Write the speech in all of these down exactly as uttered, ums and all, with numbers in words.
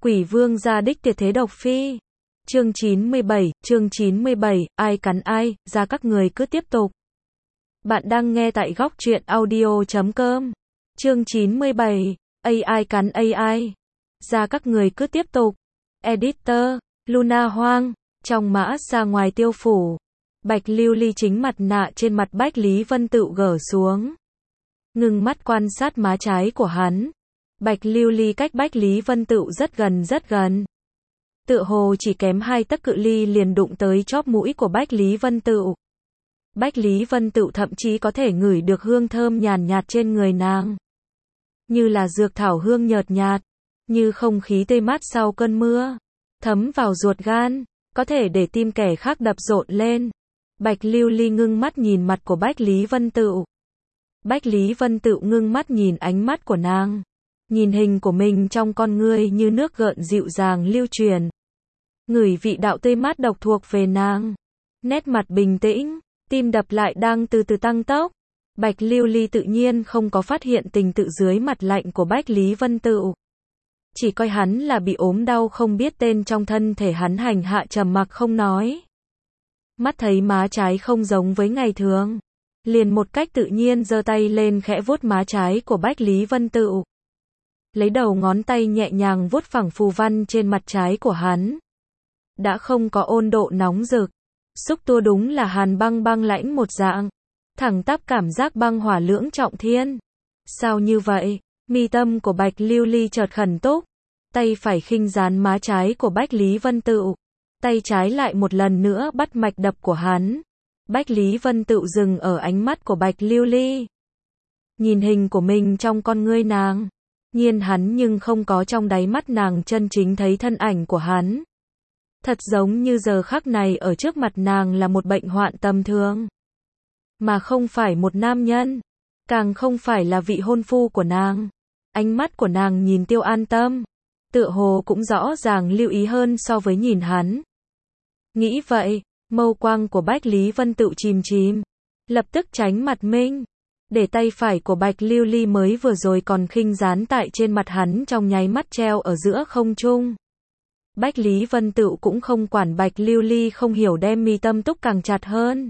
Quỷ vương gia đích tuyệt thế độc phi. Chương chín mươi bảy, chương chín mươi bảy, ai cắn ai, ra các người cứ tiếp tục. Bạn đang nghe tại góc truyện audio chấm com. Chương chín mươi bảy, ai cắn ai, ra các người cứ tiếp tục. Editor, Luna Hoang, trong mã xa ngoài tiêu phủ. Bạch Lưu Ly chính mặt nạ trên mặt Bách Lý Vân Tựu gỡ xuống. Ngưng mắt quan sát má trái của hắn. Bạch Lưu Ly cách Bách Lý Vân Tựu rất gần rất gần. Tựa hồ chỉ kém hai tấc cự ly liền đụng tới chóp mũi của Bách Lý Vân Tựu. Bách Lý Vân Tựu thậm chí có thể ngửi được hương thơm nhàn nhạt trên người nàng. Như là dược thảo hương nhợt nhạt, như không khí tươi mát sau cơn mưa, thấm vào ruột gan, có thể để tim kẻ khác đập rộn lên. Bạch Lưu Ly ngưng mắt nhìn mặt của Bách Lý Vân Tựu. Bách Lý Vân Tựu ngưng mắt nhìn ánh mắt của nàng. Nhìn hình của mình trong con ngươi như nước gợn dịu dàng lưu truyền. Ngửi vị đạo tươi mát độc thuộc về nàng. Nét mặt bình tĩnh, tim đập lại đang từ từ tăng tốc. Bạch Lưu Ly tự nhiên không có phát hiện tình tự dưới mặt lạnh của Bách Lý Vân Tựu. Chỉ coi hắn là bị ốm đau không biết tên trong thân thể hắn hành hạ trầm mặc không nói. Mắt thấy má trái không giống với ngày thường. Liền một cách tự nhiên giơ tay lên khẽ vuốt má trái của Bách Lý Vân Tựu. Lấy đầu ngón tay nhẹ nhàng vuốt phẳng phù văn trên mặt trái của hắn. Đã không có ôn độ nóng rực. Xúc tua đúng là hàn băng băng lãnh một dạng. Thẳng tắp cảm giác băng hỏa lưỡng trọng thiên. Sao như vậy? Mi tâm của Bạch Lưu Ly chợt khẩn túc. Tay phải khinh dán má trái của Bách Lý Vân Tựu. Tay trái lại một lần nữa bắt mạch đập của hắn. Bách Lý Vân Tựu dừng ở ánh mắt của Bạch Lưu Ly. Nhìn hình của mình trong con ngươi nàng. Nhiên hắn nhưng không có trong đáy mắt nàng chân chính thấy thân ảnh của hắn. Thật giống như giờ khắc này ở trước mặt nàng là một bệnh hoạn tầm thường. Mà không phải một nam nhân. Càng không phải là vị hôn phu của nàng. Ánh mắt của nàng nhìn Tiêu An Tâm. Tựa hồ cũng rõ ràng lưu ý hơn so với nhìn hắn. Nghĩ vậy, mâu quang của Bách Lý Vân Tựu chìm chìm. Lập tức tránh mặt mình. Để tay phải của Bạch Lưu Ly mới vừa rồi còn khinh dán tại trên mặt hắn trong nháy mắt treo ở giữa không trung. Bách Lý Vân Tựu cũng không quản Bạch Lưu Ly không hiểu đem mi tâm túc càng chặt hơn.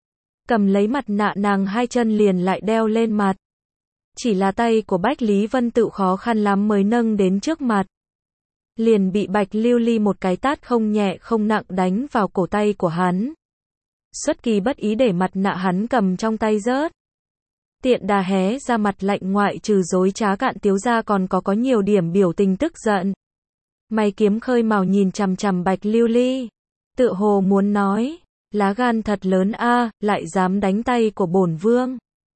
Cầm lấy mặt nạ nàng hai chân liền lại đeo lên mặt. Chỉ là tay của Bách Lý Vân Tựu khó khăn lắm mới nâng đến trước mặt. Liền bị Bạch Lưu Ly một cái tát không nhẹ không nặng đánh vào cổ tay của hắn. Xuất kỳ bất ý để mặt nạ hắn cầm trong tay rớt. Tiện đà hé ra mặt lạnh ngoại trừ dối trá cạn tiếu ra còn có có nhiều điểm biểu tình tức giận. Mày kiếm khơi mào nhìn chằm chằm Bạch Lưu Ly. Tựa hồ muốn nói, lá gan thật lớn a, lại dám đánh tay của bổn vương.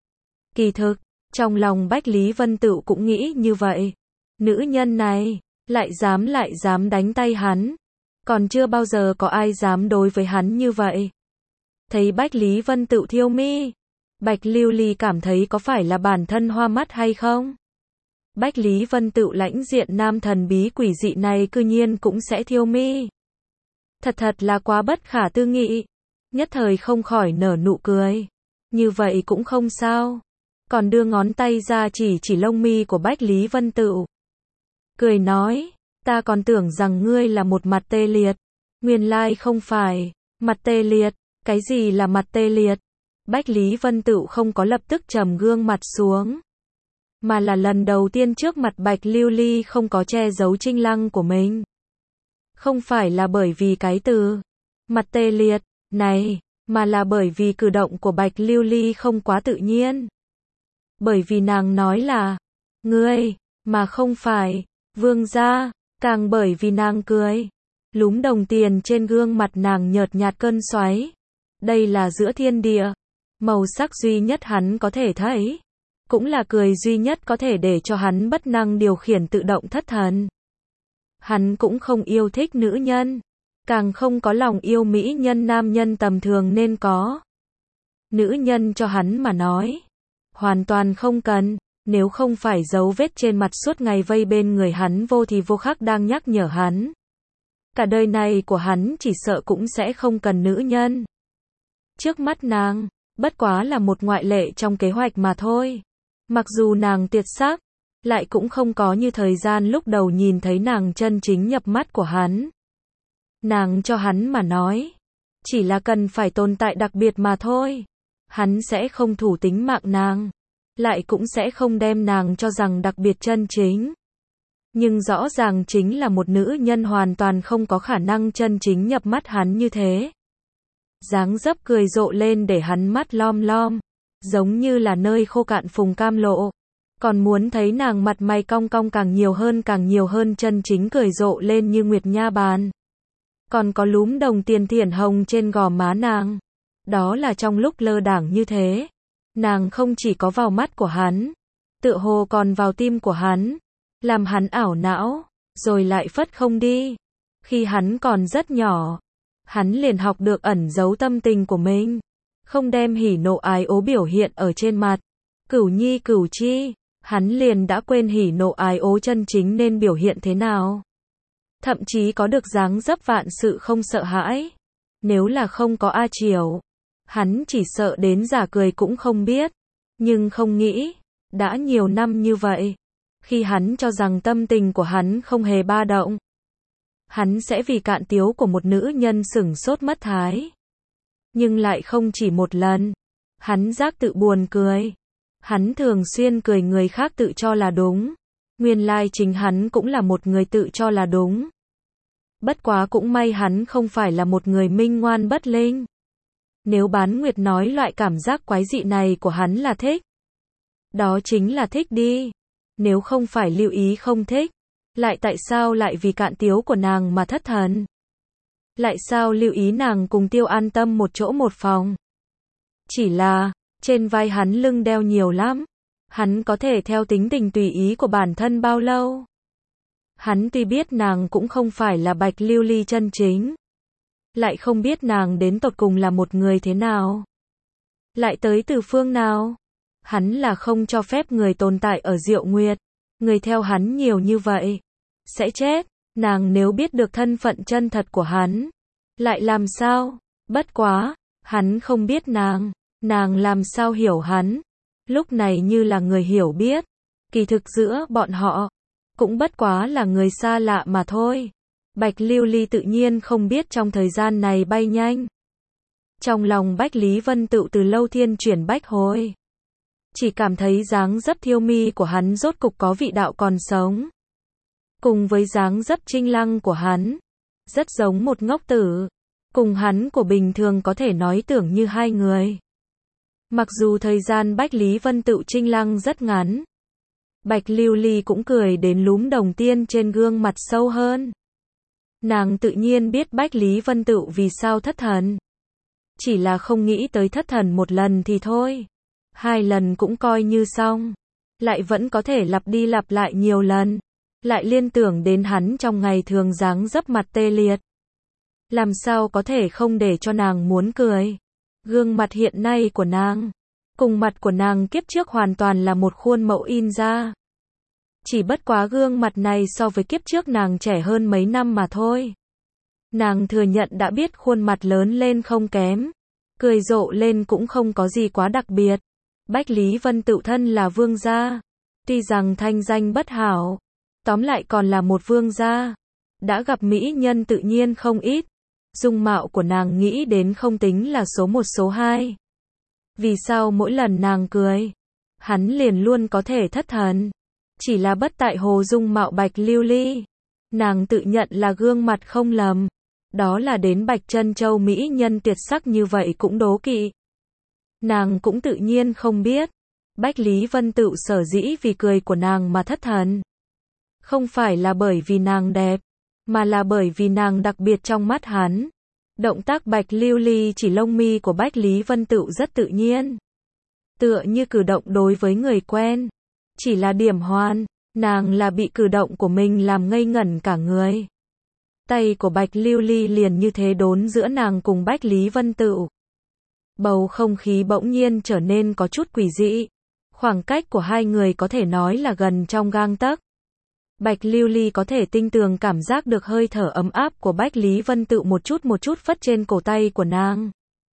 Kỳ thực, trong lòng Bách Lý Vân Tựu cũng nghĩ như vậy. Nữ nhân này, lại dám lại dám đánh tay hắn. Còn chưa bao giờ có ai dám đối với hắn như vậy. Thấy Bách Lý Vân Tựu thiêu mi. Bạch Lưu Ly cảm thấy có phải là bản thân hoa mắt hay không? Bách Lý Vân Tựu lãnh diện nam thần bí quỷ dị này cư nhiên cũng sẽ thiêu mi. Thật thật là quá bất khả tư nghị. Nhất thời không khỏi nở nụ cười. Như vậy cũng không sao. Còn đưa ngón tay ra chỉ chỉ lông mi của Bách Lý Vân Tựu. Cười nói, ta còn tưởng rằng ngươi là một mặt tê liệt. Nguyên lai không phải. Mặt tê liệt, cái gì là mặt tê liệt? Bách Lý Vân Tựu không có lập tức trầm gương mặt xuống. Mà là lần đầu tiên trước mặt Bạch Lưu Ly không có che giấu trinh lăng của mình. Không phải là bởi vì cái từ mặt tê liệt này, mà là bởi vì cử động của Bạch Lưu Ly không quá tự nhiên. Bởi vì nàng nói là ngươi, mà không phải vương gia, càng bởi vì nàng cười. Lúm đồng tiền trên gương mặt nàng nhợt nhạt cơn xoáy. Đây là giữa thiên địa. Màu sắc duy nhất hắn có thể thấy. Cũng là cười duy nhất có thể để cho hắn bất năng điều khiển tự động thất thần. Hắn cũng không yêu thích nữ nhân. Càng không có lòng yêu mỹ nhân nam nhân tầm thường nên có. Nữ nhân cho hắn mà nói. Hoàn toàn không cần. Nếu không phải dấu vết trên mặt suốt ngày vây bên người hắn vô thì vô khắc đang nhắc nhở hắn. Cả đời này của hắn chỉ sợ cũng sẽ không cần nữ nhân. Trước mắt nàng, bất quá là một ngoại lệ trong kế hoạch mà thôi. Mặc dù nàng tuyệt sắc, lại cũng không có như thời gian lúc đầu nhìn thấy nàng chân chính nhập mắt của hắn. Nàng cho hắn mà nói, chỉ là cần phải tồn tại đặc biệt mà thôi. Hắn sẽ không thủ tính mạng nàng, lại cũng sẽ không đem nàng cho rằng đặc biệt chân chính. Nhưng rõ ràng chính là một nữ nhân hoàn toàn không có khả năng chân chính nhập mắt hắn như thế. Dáng dấp cười rộ lên để hắn mắt lom lom, giống như là nơi khô cạn phùng cam lộ. Còn muốn thấy nàng mặt mày cong cong càng nhiều hơn càng nhiều hơn chân chính cười rộ lên như nguyệt nha bàn. Còn có lúm đồng tiền thiển hồng trên gò má nàng. Đó là trong lúc lơ đãng như thế. Nàng không chỉ có vào mắt của hắn, tựa hồ còn vào tim của hắn. Làm hắn ảo não, rồi lại phất không đi. Khi hắn còn rất nhỏ, hắn liền học được ẩn giấu tâm tình của mình. Không đem hỉ nộ ái ố biểu hiện ở trên mặt. Cửu nhi cửu chi, hắn liền đã quên hỉ nộ ái ố chân chính nên biểu hiện thế nào. Thậm chí có được dáng dấp vạn sự không sợ hãi. Nếu là không có A Triều, hắn chỉ sợ đến giả cười cũng không biết. Nhưng không nghĩ, đã nhiều năm như vậy, khi hắn cho rằng tâm tình của hắn không hề ba động, hắn sẽ vì cạn tiếu của một nữ nhân sửng sốt mất thái. Nhưng lại không chỉ một lần, hắn giác tự buồn cười. Hắn thường xuyên cười người khác tự cho là đúng. Nguyên lai chính hắn cũng là một người tự cho là đúng. Bất quá cũng may hắn không phải là một người minh ngoan bất linh. Nếu Bán Nguyệt nói loại cảm giác quái dị này của hắn là thích, đó chính là thích đi. Nếu không phải Lưu Ý không thích, lại tại sao lại vì cạn tiếu của nàng mà thất thần? Lại sao Lưu Ý nàng cùng Tiêu An Tâm một chỗ một phòng? Chỉ là, trên vai hắn lưng đeo nhiều lắm. Hắn có thể theo tính tình tùy ý của bản thân bao lâu? Hắn tuy biết nàng cũng không phải là Bạch Lưu Ly chân chính, lại không biết nàng đến tột cùng là một người thế nào, lại tới từ phương nào. Hắn là không cho phép người tồn tại ở Diệu Nguyệt. Người theo hắn nhiều như vậy sẽ chết. Nàng nếu biết được thân phận chân thật của hắn, lại làm sao? Bất quá, hắn không biết nàng, nàng làm sao hiểu hắn? Lúc này như là người hiểu biết, kỳ thực giữa bọn họ cũng bất quá là người xa lạ mà thôi. Bạch Lưu Ly tự nhiên không biết trong thời gian này bay nhanh. Trong lòng Bách Lý Vân Tựu từ lâu thiên chuyển bách hồi. Chỉ cảm thấy dáng dấp thiêu mi của hắn rốt cục có vị đạo còn sống. Cùng với dáng dấp trinh lăng của hắn, rất giống một ngốc tử. Cùng hắn của bình thường có thể nói tưởng như hai người. Mặc dù thời gian Bách Lý Vân Tựu trinh lăng rất ngắn, Bạch Lưu Ly cũng cười đến lúm đồng tiên trên gương mặt sâu hơn. Nàng tự nhiên biết Bách Lý Vân Tựu vì sao thất thần. Chỉ là không nghĩ tới thất thần một lần thì thôi. Hai lần cũng coi như xong. Lại vẫn có thể lặp đi lặp lại nhiều lần. Lại liên tưởng đến hắn trong ngày thường dáng dấp mặt tê liệt. Làm sao có thể không để cho nàng muốn cười. Gương mặt hiện nay của nàng, cùng mặt của nàng kiếp trước hoàn toàn là một khuôn mẫu in ra. Chỉ bất quá gương mặt này so với kiếp trước nàng trẻ hơn mấy năm mà thôi. Nàng thừa nhận đã biết khuôn mặt lớn lên không kém. Cười rộ lên cũng không có gì quá đặc biệt. Bách Lý Vân Tựu thân là vương gia. Tuy rằng thanh danh bất hảo, tóm lại còn là một vương gia. Đã gặp mỹ nhân tự nhiên không ít. Dung mạo của nàng nghĩ đến không tính là số một số hai. Vì sao mỗi lần nàng cười, hắn liền luôn có thể thất thần. Chỉ là bất tại hồ dung mạo Bạch Lưu Ly. Nàng tự nhận là gương mặt không lầm. Đó là đến Bạch Chân Châu mỹ nhân tuyệt sắc như vậy cũng đố kỵ. Nàng cũng tự nhiên không biết. Bách Lý Vân Tựu sở dĩ vì cười của nàng mà thất thần. Không phải là bởi vì nàng đẹp, mà là bởi vì nàng đặc biệt trong mắt hắn. Động tác Bạch Lưu Ly chỉ lông mi của Bách Lý Vân Tựu rất tự nhiên. Tựa như cử động đối với người quen. Chỉ là điểm hoàn, nàng là bị cử động của mình làm ngây ngẩn cả người. Tay của Bạch Lưu Ly liền như thế đốn giữa nàng cùng Bách Lý Vân Tựu. Bầu không khí bỗng nhiên trở nên có chút quỷ dị. Khoảng cách của hai người có thể nói là gần trong gang tấc. Bạch Lưu Ly có thể tinh tường cảm giác được hơi thở ấm áp của Bách Lý Vân Tựu một chút một chút phất trên cổ tay của nàng.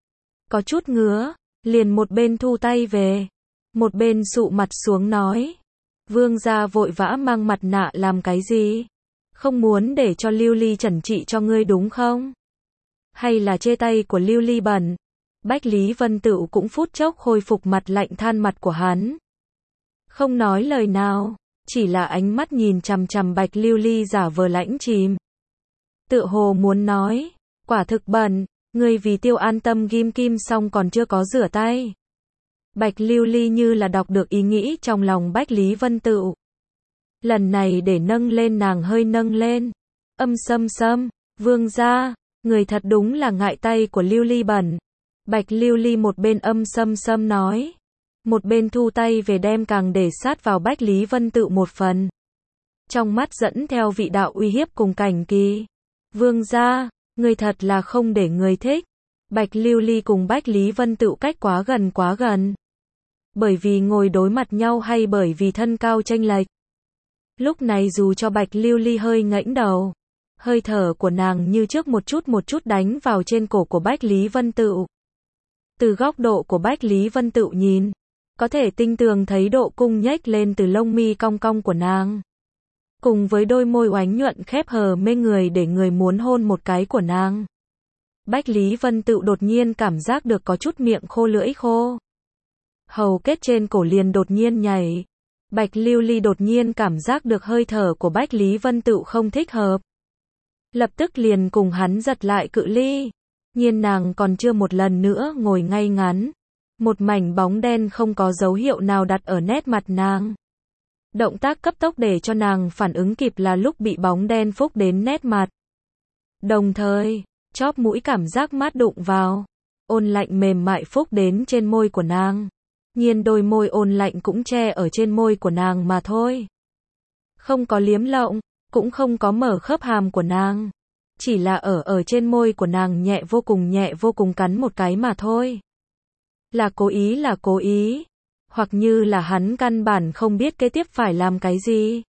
Có chút ngứa, liền một bên thu tay về, một bên sụ mặt xuống nói. Vương gia vội vã mang mặt nạ làm cái gì? Không muốn để cho Lưu Ly trần trị cho ngươi đúng không? Hay là chê tay của Lưu Ly bẩn? Bách Lý Vân Tựu cũng phút chốc khôi phục mặt lạnh than mặt của hắn. Không nói lời nào, chỉ là ánh mắt nhìn chằm chằm Bạch Lưu Ly giả vờ lãnh chìm. Tựa hồ muốn nói, quả thực bẩn, ngươi vì Tiêu An Tâm ghim kim xong còn chưa có rửa tay. Bạch Lưu Ly như là đọc được ý nghĩ trong lòng Bách Lý Vân Tựu. Lần này để nâng lên nàng hơi nâng lên. Âm sâm sâm, vương gia, người thật đúng là ngại tay của Lưu Ly bẩn. Bạch Lưu Ly một bên âm sâm sâm nói, một bên thu tay về đem càng để sát vào Bách Lý Vân Tựu một phần. Trong mắt dẫn theo vị đạo uy hiếp cùng cảnh kỳ. Vương gia, người thật là không để người thích. Bạch Lưu Ly cùng Bách Lý Vân Tựu cách quá gần quá gần. Bởi vì ngồi đối mặt nhau hay bởi vì thân cao chênh lệch. Lúc này dù cho Bạch Lưu Ly hơi ngẩng đầu, hơi thở của nàng như trước một chút một chút đánh vào trên cổ của Bách Lý Vân Tựu. Từ góc độ của Bách Lý Vân Tựu nhìn, có thể tinh tường thấy độ cung nhếch lên từ lông mi cong cong của nàng. Cùng với đôi môi oánh nhuận khép hờ mê người để người muốn hôn một cái của nàng. Bách Lý Vân Tựu đột nhiên cảm giác được có chút miệng khô lưỡi khô. Hầu kết trên cổ liền đột nhiên nhảy. Bạch Lưu Ly đột nhiên cảm giác được hơi thở của Bách Lý Vân Tựu không thích hợp. Lập tức liền cùng hắn giật lại cự ly. Nhiên nàng còn chưa một lần nữa ngồi ngay ngắn. Một mảnh bóng đen không có dấu hiệu nào đặt ở nét mặt nàng. Động tác cấp tốc để cho nàng phản ứng kịp là lúc bị bóng đen phúc đến nét mặt. Đồng thời, chóp mũi cảm giác mát đụng vào. Ôn lạnh mềm mại phúc đến trên môi của nàng. Nhiên đôi môi ôn lạnh cũng che ở trên môi của nàng mà thôi. Không có liếm lộng, cũng không có mở khớp hàm của nàng. Chỉ là ở ở trên môi của nàng nhẹ vô cùng nhẹ vô cùng cắn một cái mà thôi. Là cố ý là cố ý. Hoặc như là hắn căn bản không biết kế tiếp phải làm cái gì.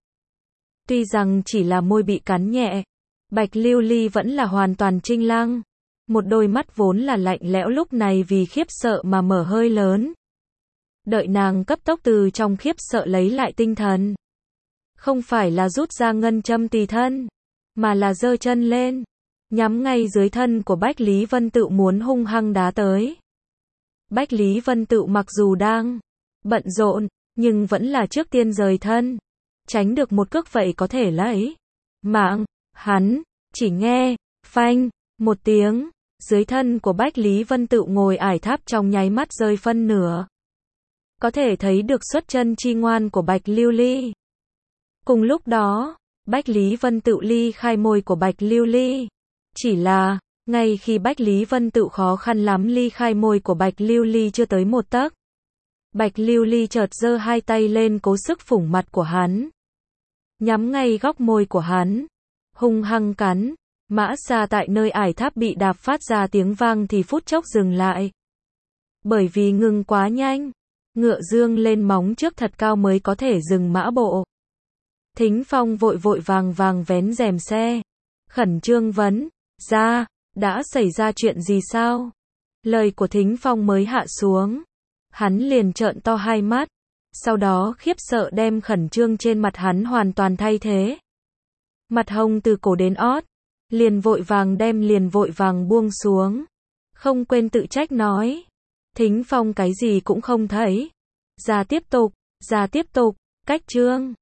Tuy rằng chỉ là môi bị cắn nhẹ, Bạch Lưu Ly vẫn là hoàn toàn trinh lăng. Một đôi mắt vốn là lạnh lẽo lúc này vì khiếp sợ mà mở hơi lớn. Đợi nàng cấp tốc từ trong khiếp sợ lấy lại tinh thần. Không phải là rút ra ngân châm tỳ thân, mà là giơ chân lên, nhắm ngay dưới thân của Bách Lý Vân Tựu muốn hung hăng đá tới. Bách Lý Vân Tựu mặc dù đang bận rộn, nhưng vẫn là trước tiên rời thân, tránh được một cước vậy có thể lấy mạng. Hắn chỉ nghe phanh một tiếng, dưới thân của Bách Lý Vân Tựu ngồi ải tháp trong nháy mắt rơi phân nửa. Có thể thấy được xuất chân chi ngoan của Bạch Lưu Ly. Cùng lúc đó, Bách Lý Vân Tựu ly khai môi của Bạch Lưu Ly. Chỉ là, ngay khi Bách Lý Vân Tựu khó khăn lắm ly khai môi của Bạch Lưu Ly chưa tới một tấc. Bạch Lưu Ly chợt giơ hai tay lên cố sức phủng mặt của hắn. Nhắm ngay góc môi của hắn. Hung hăng cắn. Mã xa tại nơi ải tháp bị đạp phát ra tiếng vang thì phút chốc dừng lại. Bởi vì ngừng quá nhanh. Ngựa dương lên móng trước thật cao mới có thể dừng mã bộ. Thính Phong vội vội vàng vàng vén rèm xe. Khẩn trương vấn, ra, đã xảy ra chuyện gì sao? Lời của Thính Phong mới hạ xuống. Hắn liền trợn to hai mắt. Sau đó khiếp sợ đem khẩn trương trên mặt hắn hoàn toàn thay thế. Mặt hồng từ cổ đến ót. Liền vội vàng đem liền vội vàng buông xuống. Không quên tự trách nói. Thính Phong cái gì cũng không thấy. Ra tiếp tục, ra tiếp tục, cách chương.